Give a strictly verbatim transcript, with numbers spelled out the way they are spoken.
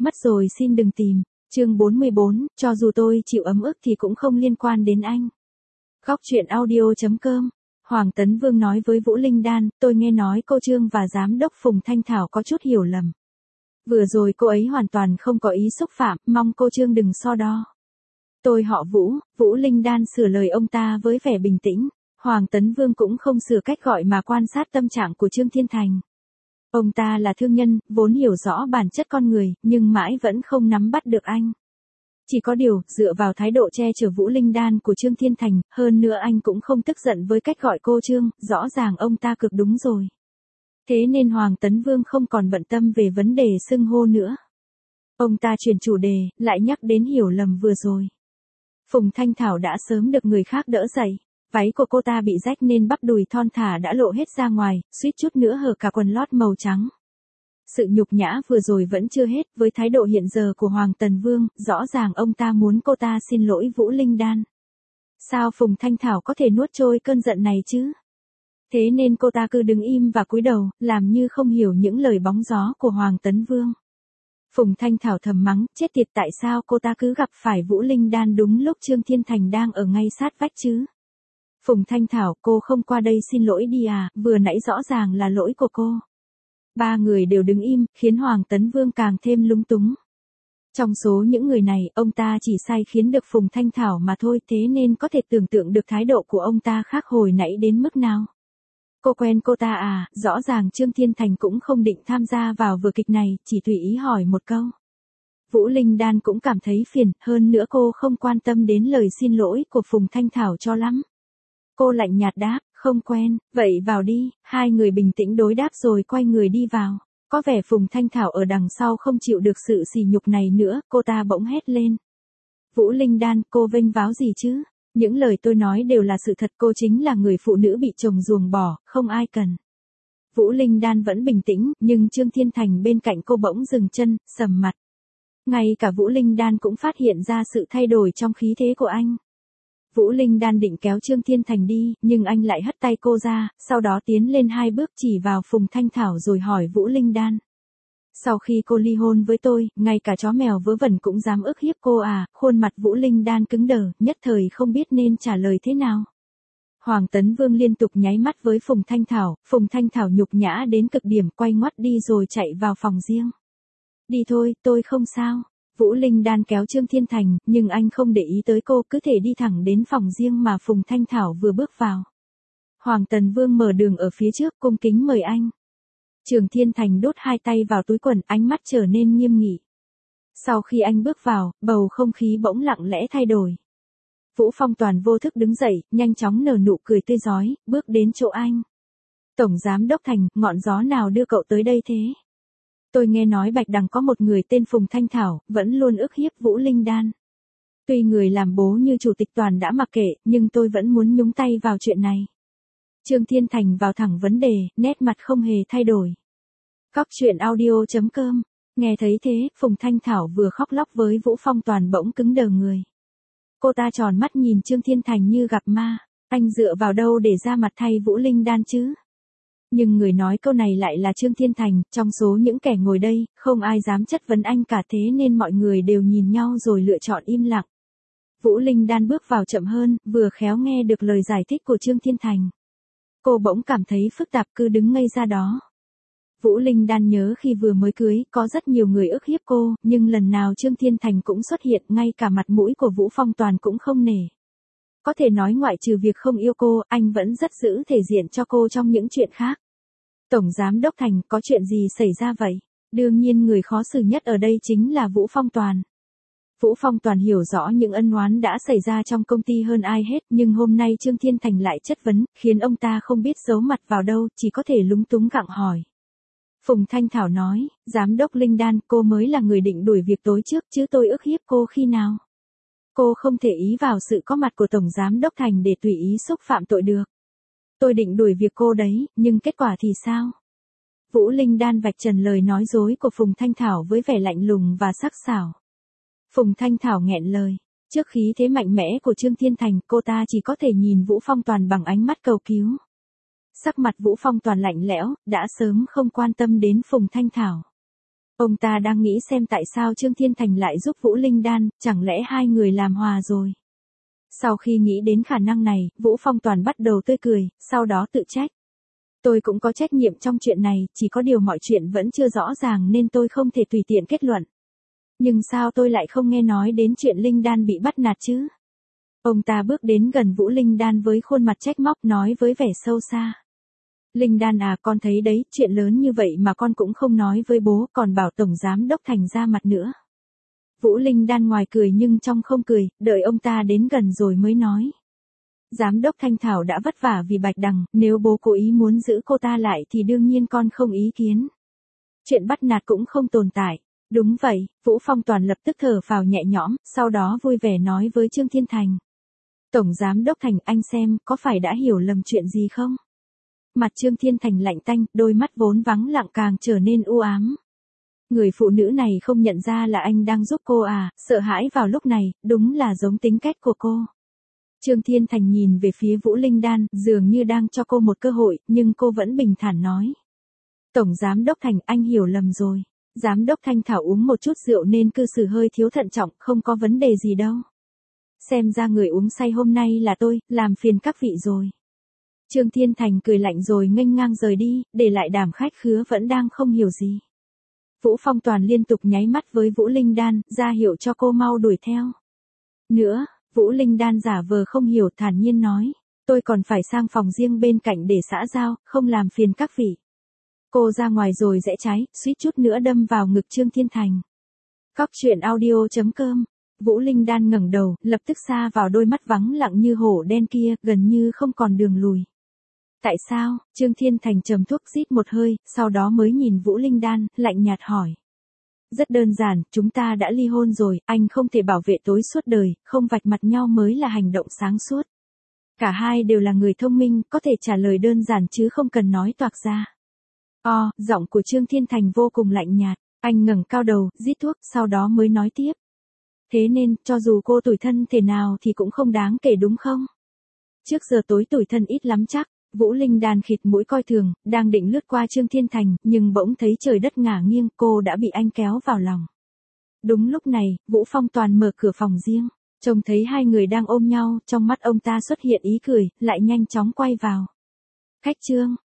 Mất rồi xin đừng tìm. Chương bốn mươi bốn, cho dù tôi chịu ấm ức thì cũng không liên quan đến anh. Góc truyện audio.com. Hoàng Tấn Vương nói với Vũ Linh Đan, tôi nghe nói cô Trương và giám đốc Phùng Thanh Thảo có chút hiểu lầm. Vừa rồi cô ấy hoàn toàn không có ý xúc phạm, mong cô Trương đừng so đo. Tôi họ Vũ, Vũ Linh Đan sửa lời ông ta với vẻ bình tĩnh. Hoàng Tấn Vương cũng không sửa cách gọi mà quan sát tâm trạng của Trương Thiên Thành. Ông ta là thương nhân, vốn hiểu rõ bản chất con người, nhưng mãi vẫn không nắm bắt được anh. Chỉ có điều, dựa vào thái độ che chở Vũ Linh Đan của Trương Thiên Thành, hơn nữa anh cũng không tức giận với cách gọi cô Trương, rõ ràng ông ta cực đúng rồi. Thế nên Hoàng Tấn Vương không còn bận tâm về vấn đề xưng hô nữa. Ông ta chuyển chủ đề, lại nhắc đến hiểu lầm vừa rồi. Phùng Thanh Thảo đã sớm được người khác đỡ dậy. Váy của cô ta bị rách nên bắp đùi thon thả đã lộ hết ra ngoài, suýt chút nữa hở cả quần lót màu trắng. Sự nhục nhã vừa rồi vẫn chưa hết, với thái độ hiện giờ của Hoàng Tấn Vương, rõ ràng ông ta muốn cô ta xin lỗi Vũ Linh Đan. Sao Phùng Thanh Thảo có thể nuốt trôi cơn giận này chứ? Thế nên cô ta cứ đứng im và cúi đầu, làm như không hiểu những lời bóng gió của Hoàng Tấn Vương. Phùng Thanh Thảo thầm mắng, chết tiệt, tại sao cô ta cứ gặp phải Vũ Linh Đan đúng lúc Trương Thiên Thành đang ở ngay sát vách chứ? Phùng Thanh Thảo, cô không qua đây xin lỗi đi à, vừa nãy rõ ràng là lỗi của cô. Ba người đều đứng im, khiến Hoàng Tấn Vương càng thêm lúng túng. Trong số những người này, ông ta chỉ sai khiến được Phùng Thanh Thảo mà thôi, thế nên có thể tưởng tượng được thái độ của ông ta khác hồi nãy đến mức nào. Cô quen cô ta à, rõ ràng Trương Thiên Thành cũng không định tham gia vào vở kịch này, chỉ tùy ý hỏi một câu. Vũ Linh Đan cũng cảm thấy phiền, hơn nữa cô không quan tâm đến lời xin lỗi của Phùng Thanh Thảo cho lắm. Cô lạnh nhạt đáp, không quen, vậy vào đi, hai người bình tĩnh đối đáp rồi quay người đi vào. Có vẻ Phùng Thanh Thảo ở đằng sau không chịu được sự sỉ nhục này nữa, cô ta bỗng hét lên. Vũ Linh Đan, cô vênh váo gì chứ? Những lời tôi nói đều là sự thật, cô chính là người phụ nữ bị chồng ruồng bỏ, không ai cần. Vũ Linh Đan vẫn bình tĩnh, nhưng Trương Thiên Thành bên cạnh cô bỗng dừng chân, sầm mặt. Ngay cả Vũ Linh Đan cũng phát hiện ra sự thay đổi trong khí thế của anh. Vũ Linh Đan định kéo Trương Thiên Thành đi, nhưng anh lại hất tay cô ra, sau đó tiến lên hai bước chỉ vào Phùng Thanh Thảo rồi hỏi Vũ Linh Đan. Sau khi cô ly hôn với tôi, ngay cả chó mèo vớ vẩn cũng dám ức hiếp cô à? Khuôn mặt Vũ Linh Đan cứng đờ, nhất thời không biết nên trả lời thế nào. Hoàng Tấn Vương liên tục nháy mắt với Phùng Thanh Thảo, Phùng Thanh Thảo nhục nhã đến cực điểm, quay ngoắt đi rồi chạy vào phòng riêng. Đi thôi, tôi không sao. Vũ Linh Đan kéo Trương Thiên Thành, nhưng anh không để ý tới cô, cứ thể đi thẳng đến phòng riêng mà Phùng Thanh Thảo vừa bước vào. Hoàng Tấn Vương mở đường ở phía trước, cung kính mời anh. Trương Thiên Thành đút hai tay vào túi quần, ánh mắt trở nên nghiêm nghị. Sau khi anh bước vào, bầu không khí bỗng lặng lẽ thay đổi. Vũ Phong Toàn vô thức đứng dậy, nhanh chóng nở nụ cười tươi rói, bước đến chỗ anh. Tổng Giám Đốc Thành, ngọn gió nào đưa cậu tới đây thế? Tôi nghe nói Bạch Đằng có một người tên Phùng Thanh Thảo, vẫn luôn ức hiếp Vũ Linh Đan. Tuy người làm bố như Chủ tịch Toàn đã mặc kệ, nhưng tôi vẫn muốn nhúng tay vào chuyện này. Trương Thiên Thành vào thẳng vấn đề, nét mặt không hề thay đổi. Góc truyện audio.com. Nghe thấy thế, Phùng Thanh Thảo vừa khóc lóc với Vũ Phong Toàn bỗng cứng đờ người. Cô ta tròn mắt nhìn Trương Thiên Thành như gặp ma, anh dựa vào đâu để ra mặt thay Vũ Linh Đan chứ? Nhưng người nói câu này lại là Trương Thiên Thành, trong số những kẻ ngồi đây, không ai dám chất vấn anh cả, thế nên mọi người đều nhìn nhau rồi lựa chọn im lặng. Vũ Linh Đan bước vào chậm hơn, vừa khéo nghe được lời giải thích của Trương Thiên Thành. Cô bỗng cảm thấy phức tạp, cứ đứng ngây ra đó. Vũ Linh Đan nhớ khi vừa mới cưới, có rất nhiều người ức hiếp cô, nhưng lần nào Trương Thiên Thành cũng xuất hiện, ngay cả mặt mũi của Vũ Phong Toàn cũng không nể. Có thể nói ngoại trừ việc không yêu cô, anh vẫn rất giữ thể diện cho cô trong những chuyện khác. Tổng Giám Đốc Thành, có chuyện gì xảy ra vậy? Đương nhiên người khó xử nhất ở đây chính là Vũ Phong Toàn. Vũ Phong Toàn hiểu rõ những ân oán đã xảy ra trong công ty hơn ai hết, nhưng hôm nay Trương Thiên Thành lại chất vấn, khiến ông ta không biết giấu mặt vào đâu, chỉ có thể lúng túng gặng hỏi. Phùng Thanh Thảo nói, Giám đốc Linh Đan, cô mới là người định đuổi việc tối trước chứ tôi ức hiếp cô khi nào? Cô không thể ý vào sự có mặt của Tổng Giám Đốc Thành để tùy ý xúc phạm tội được. Tôi định đuổi việc cô đấy, nhưng kết quả thì sao? Vũ Linh Đan vạch trần lời nói dối của Phùng Thanh Thảo với vẻ lạnh lùng và sắc sảo. Phùng Thanh Thảo nghẹn lời. Trước khí thế mạnh mẽ của Trương Thiên Thành, cô ta chỉ có thể nhìn Vũ Phong Toàn bằng ánh mắt cầu cứu. Sắc mặt Vũ Phong Toàn lạnh lẽo, đã sớm không quan tâm đến Phùng Thanh Thảo. Ông ta đang nghĩ xem tại sao Trương Thiên Thành lại giúp Vũ Linh Đan, chẳng lẽ hai người làm hòa rồi. Sau khi nghĩ đến khả năng này, Vũ Phong Toàn bắt đầu tươi cười, sau đó tự trách. Tôi cũng có trách nhiệm trong chuyện này, chỉ có điều mọi chuyện vẫn chưa rõ ràng nên tôi không thể tùy tiện kết luận. Nhưng sao tôi lại không nghe nói đến chuyện Linh Đan bị bắt nạt chứ? Ông ta bước đến gần Vũ Linh Đan với khuôn mặt trách móc nói với vẻ sâu xa. Linh Đan à, con thấy đấy, chuyện lớn như vậy mà con cũng không nói với bố, còn bảo Tổng Giám Đốc Thành ra mặt nữa. Vũ Linh Đan ngoài cười nhưng trong không cười, đợi ông ta đến gần rồi mới nói. Giám đốc Thanh Thảo đã vất vả vì Bạch Đằng, nếu bố cố ý muốn giữ cô ta lại thì đương nhiên con không ý kiến. Chuyện bắt nạt cũng không tồn tại. Đúng vậy, Vũ Phong Toàn lập tức thở phào nhẹ nhõm, sau đó vui vẻ nói với Trương Thiên Thành. Tổng Giám Đốc Thành, anh xem, có phải đã hiểu lầm chuyện gì không? Mặt Trương Thiên Thành lạnh tanh, đôi mắt vốn vắng lặng càng trở nên u ám. Người phụ nữ này không nhận ra là anh đang giúp cô à, sợ hãi vào lúc này, đúng là giống tính cách của cô. Trương Thiên Thành nhìn về phía Vũ Linh Đan, dường như đang cho cô một cơ hội, nhưng cô vẫn bình thản nói. Tổng Giám Đốc Thành, anh hiểu lầm rồi. Giám đốc Thanh Thảo uống một chút rượu nên cư xử hơi thiếu thận trọng, không có vấn đề gì đâu. Xem ra người uống say hôm nay là tôi, làm phiền các vị rồi. Trương Thiên Thành cười lạnh rồi nghênh ngang rời đi, để lại Đàm Khách Khứa vẫn đang không hiểu gì. Vũ Phong Toàn liên tục nháy mắt với Vũ Linh Đan, ra hiệu cho cô mau đuổi theo. Nữa, Vũ Linh Đan giả vờ không hiểu, thản nhiên nói. Tôi còn phải sang phòng riêng bên cạnh để xã giao, không làm phiền các vị. Cô ra ngoài rồi rẽ trái, suýt chút nữa đâm vào ngực Trương Thiên Thành. Cóc truyện audio chấm com. Vũ Linh Đan ngẩng đầu, lập tức sa vào đôi mắt vắng lặng như hổ đen kia, gần như không còn đường lùi. Tại sao? Trương Thiên Thành trầm thuốc rít một hơi, sau đó mới nhìn Vũ Linh Đan, lạnh nhạt hỏi. Rất đơn giản, chúng ta đã ly hôn rồi, anh không thể bảo vệ tối suốt đời, không vạch mặt nhau mới là hành động sáng suốt. Cả hai đều là người thông minh, có thể trả lời đơn giản chứ không cần nói toạc ra. O, giọng của Trương Thiên Thành vô cùng lạnh nhạt, anh ngẩng cao đầu, rít thuốc, sau đó mới nói tiếp. Thế nên, cho dù cô tủi thân thế nào thì cũng không đáng kể đúng không? Trước giờ tối tủi thân ít lắm chắc. Vũ Linh Đan khịt mũi coi thường, đang định lướt qua Trương Thiên Thành, nhưng bỗng thấy trời đất ngả nghiêng, cô đã bị anh kéo vào lòng. Đúng lúc này, Vũ Phong Toàn mở cửa phòng riêng, trông thấy hai người đang ôm nhau, trong mắt ông ta xuất hiện ý cười, lại nhanh chóng quay vào. Khách Trương,